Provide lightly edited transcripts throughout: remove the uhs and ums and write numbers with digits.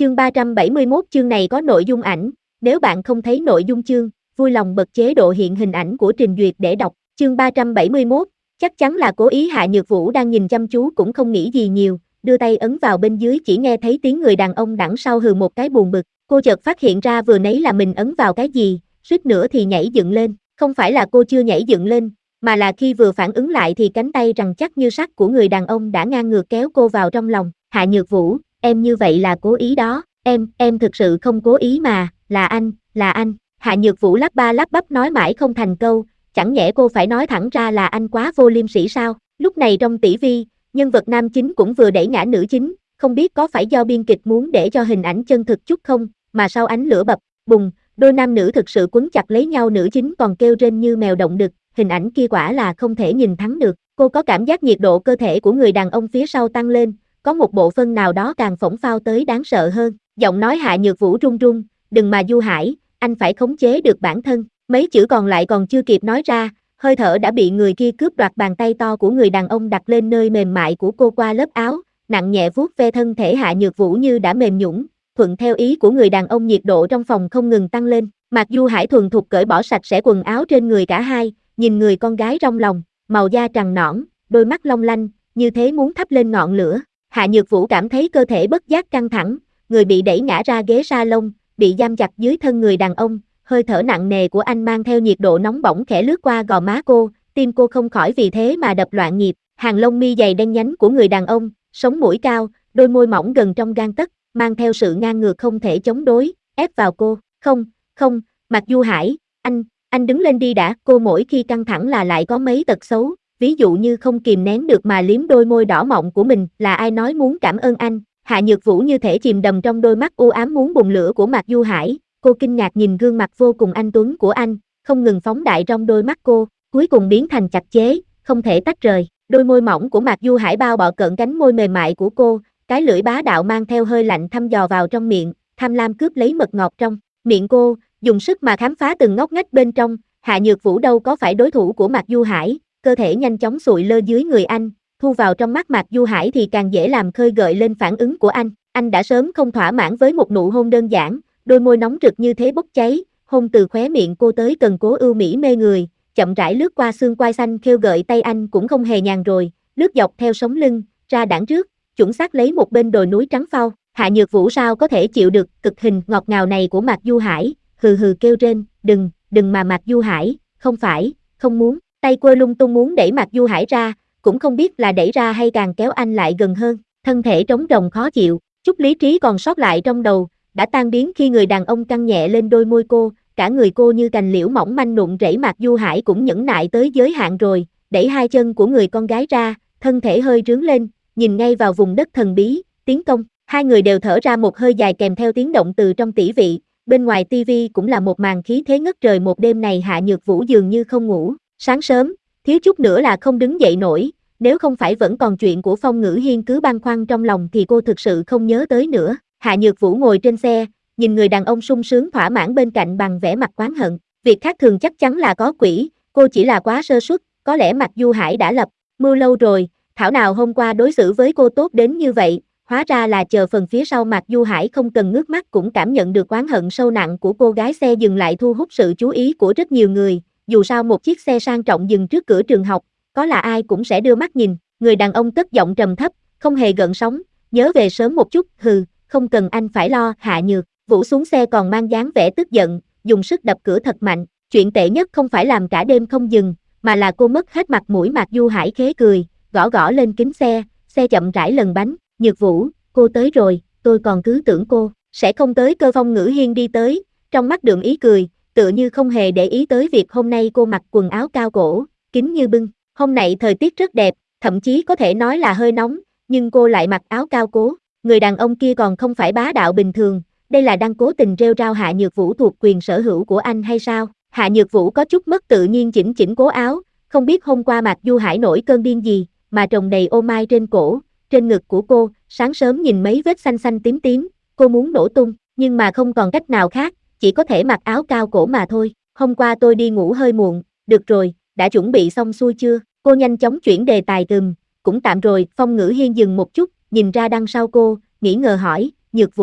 Chương 371 chương này có nội dung ảnh, nếu bạn không thấy nội dung chương, vui lòng bật chế độ hiện hình ảnh của trình duyệt để đọc. Chương 371, chắc chắn là cố ý. Hạ Nhược Vũ đang nhìn chăm chú cũng không nghĩ gì nhiều, đưa tay ấn vào bên dưới, chỉ nghe thấy tiếng người đàn ông đằng sau hừ một cái buồn bực. Cô chợt phát hiện ra vừa nãy là mình ấn vào cái gì, suýt nữa thì nhảy dựng lên. Không phải là cô chưa nhảy dựng lên, mà là khi vừa phản ứng lại thì cánh tay rắn chắc như sắt của người đàn ông đã ngang ngược kéo cô vào trong lòng. Hạ Nhược Vũ, em như vậy là cố ý đó. Em thực sự không cố ý mà, là anh. Hạ Nhược Vũ lắp ba lắp bắp nói mãi không thành câu, chẳng nhẽ cô phải nói thẳng ra là anh quá vô liêm sỉ sao? Lúc này trong tỷ vi, nhân vật nam chính cũng vừa đẩy ngã nữ chính, không biết có phải do biên kịch muốn để cho hình ảnh chân thực chút không, mà sau ánh lửa bập, bùng, đôi nam nữ thực sự quấn chặt lấy nhau, nữ chính còn kêu rên như mèo động đực, hình ảnh kia quả là không thể nhìn thắng được. Cô có cảm giác nhiệt độ cơ thể của người đàn ông phía sau tăng lên, có một bộ phận nào đó càng phỏng phao tới đáng sợ hơn. Giọng nói Hạ Nhược Vũ run run, đừng mà Du Hải, anh phải khống chế được bản thân. Mấy chữ còn lại còn chưa kịp nói ra, hơi thở đã bị người kia cướp đoạt. Bàn tay to của người đàn ông đặt lên nơi mềm mại của cô qua lớp áo, nặng nhẹ vuốt ve thân thể Hạ Nhược Vũ như đã mềm nhũn. Thuận theo ý của người đàn ông, nhiệt độ trong phòng không ngừng tăng lên. Mạc Du Hải thuần thục cởi bỏ sạch sẽ quần áo trên người cả hai, nhìn người con gái trong lòng, màu da trắng nõn, đôi mắt long lanh, như thế muốn thắp lên ngọn lửa. Hạ Nhược Vũ cảm thấy cơ thể bất giác căng thẳng, người bị đẩy ngã ra ghế salon, bị giam chặt dưới thân người đàn ông, hơi thở nặng nề của anh mang theo nhiệt độ nóng bỏng khẽ lướt qua gò má cô, tim cô không khỏi vì thế mà đập loạn nhịp. Hàng lông mi dày đen nhánh của người đàn ông, sống mũi cao, đôi môi mỏng gần trong gang tấc, mang theo sự ngang ngược không thể chống đối, ép vào cô. Không, Mạc Du Hải, anh đứng lên đi đã. Cô mỗi khi căng thẳng là lại có mấy tật xấu, ví dụ như không kìm nén được mà liếm đôi môi đỏ mọng của mình. Là ai nói muốn cảm ơn anh? Hạ Nhược Vũ như thể chìm đầm trong đôi mắt u ám muốn bùng lửa của Mạc Du Hải. Cô kinh ngạc nhìn gương mặt vô cùng anh tuấn của anh, không ngừng phóng đại trong đôi mắt cô, cuối cùng biến thành chặt chẽ, không thể tách rời. Đôi môi mỏng của Mạc Du Hải bao bọc cận cánh môi mềm mại của cô, cái lưỡi bá đạo mang theo hơi lạnh thăm dò vào trong miệng, tham lam cướp lấy mật ngọt trong miệng cô, dùng sức mà khám phá từng ngóc ngách bên trong. Hạ Nhược Vũ đâu có phải đối thủ của Mạc Du Hải, cơ thể nhanh chóng sụi lơ dưới người anh, thu vào trong mắt Mạc Du Hải thì càng dễ làm khơi gợi lên phản ứng của anh. Anh đã sớm không thỏa mãn với một nụ hôn đơn giản, đôi môi nóng rực như thế bốc cháy, hôn từ khóe miệng cô tới cần cố ưu mỹ mê người, chậm rãi lướt qua xương quai xanh khêu gợi. Tay anh cũng không hề nhàn rồi, lướt dọc theo sống lưng, ra đảng trước, chuẩn xác lấy một bên đồi núi trắng phau. Hạ Nhược Vũ sao có thể chịu được cực hình ngọt ngào này của Mạc Du Hải, hừ hừ kêu rên, đừng mà Mạc Du Hải, không phải, không muốn. Tay quơ lung tung muốn đẩy Mạc Du Hải ra, cũng không biết là đẩy ra hay càng kéo anh lại gần hơn, thân thể trống rỗng khó chịu, chút lý trí còn sót lại trong đầu đã tan biến khi người đàn ông căng nhẹ lên đôi môi cô, cả người cô như cành liễu mỏng manh nụn rẫy. Mạc Du Hải cũng nhẫn nại tới giới hạn rồi, đẩy hai chân của người con gái ra, thân thể hơi rướn lên, nhìn ngay vào vùng đất thần bí, tiến công. Hai người đều thở ra một hơi dài kèm theo tiếng động từ trong tỷ vị. Bên ngoài tivi cũng là một màn khí thế ngất trời. Một đêm này Hạ Nhược Vũ dường như không ngủ, sáng sớm, thiếu chút nữa là không đứng dậy nổi, nếu không phải vẫn còn chuyện của Phong Ngữ Hiên cứ băn khoăn trong lòng thì cô thực sự không nhớ tới nữa. Hạ Nhược Vũ ngồi trên xe, nhìn người đàn ông sung sướng thỏa mãn bên cạnh bằng vẻ mặt oán hận. Việc khác thường chắc chắn là có quỷ, cô chỉ là quá sơ suất, có lẽ Mạc Du Hải đã lập mưu lâu rồi, thảo nào hôm qua đối xử với cô tốt đến như vậy. Hóa ra là chờ phần phía sau. Mạc Du Hải không cần ngước mắt cũng cảm nhận được oán hận sâu nặng của cô gái. Xe dừng lại thu hút sự chú ý của rất nhiều người, dù sao một chiếc xe sang trọng dừng trước cửa trường học, có là ai cũng sẽ đưa mắt nhìn. Người đàn ông cất giọng trầm thấp, không hề gợn sóng, nhớ về sớm một chút, không cần anh phải lo. Hạ Nhược Vũ xuống xe còn mang dáng vẻ tức giận, dùng sức đập cửa thật mạnh. Chuyện tệ nhất không phải làm cả đêm không dừng, mà là cô mất hết mặt mũi. Mạc Du Hải khế cười, gõ gõ lên kính xe, xe chậm rãi lần bánh. Nhược Vũ, cô tới rồi, tôi còn cứ tưởng cô sẽ không tới cơ. Phong Ngữ Hiên đi tới, trong mắt đượm ý cười, tựa như không hề để ý tới việc hôm nay cô mặc quần áo cao cổ, kín như bưng. Hôm nay thời tiết rất đẹp, thậm chí có thể nói là hơi nóng, nhưng cô lại mặc áo cao cố. Người đàn ông kia còn không phải bá đạo bình thường, đây là đang cố tình rêu rao Hạ Nhược Vũ thuộc quyền sở hữu của anh hay sao? Hạ Nhược Vũ có chút mất tự nhiên chỉnh chỉnh cố áo, không biết hôm qua Mạc Du Hải nổi cơn điên gì, mà trồng đầy ô mai trên cổ, trên ngực của cô. Sáng sớm nhìn mấy vết xanh xanh tím tím, cô muốn nổ tung, nhưng mà không còn cách nào khác, chỉ có thể mặc áo cao cổ mà thôi. Hôm qua tôi đi ngủ hơi muộn, được rồi, đã chuẩn bị xong xuôi chưa? Cô nhanh chóng chuyển đề tài. Cũng tạm rồi. Phong Ngữ Hiên dừng một chút, nhìn ra đằng sau cô, nghĩ ngờ hỏi, Nhược Vũ,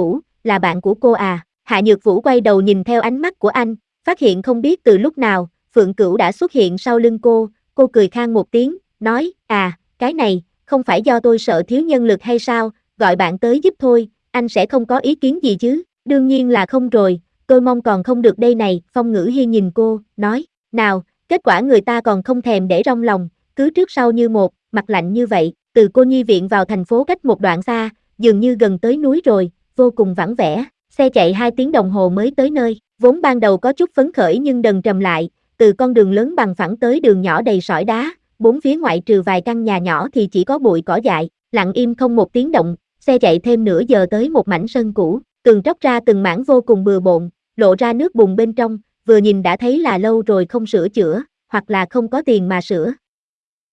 là bạn của cô à? Hạ Nhược Vũ quay đầu nhìn theo ánh mắt của anh, phát hiện không biết từ lúc nào, Phượng Cửu đã xuất hiện sau lưng cô cười khan một tiếng, nói, cái này, không phải do tôi sợ thiếu nhân lực hay sao, gọi bạn tới giúp thôi, anh sẽ không có ý kiến gì chứ? Đương nhiên là không rồi, tôi mong còn không được đây này, Phong Ngữ Hi nhìn cô, nói, nào, kết quả người ta còn không thèm để trong lòng, cứ trước sau như một, mặt lạnh như vậy, từ cô nhi viện vào thành phố cách một đoạn xa, dường như gần tới núi rồi, vô cùng vắng vẻ, xe chạy 2 tiếng đồng hồ mới tới nơi, vốn ban đầu có chút phấn khởi nhưng dần trầm lại, từ con đường lớn bằng phẳng tới đường nhỏ đầy sỏi đá, bốn phía ngoại trừ vài căn nhà nhỏ thì chỉ có bụi cỏ dại, lặng im không một tiếng động, xe chạy thêm nửa giờ tới một mảnh sân cũ, tường tróc ra từng mảng vô cùng bừa bộn, lộ ra nước bùn bên trong, vừa nhìn đã thấy là lâu rồi không sửa chữa, hoặc là không có tiền mà sửa.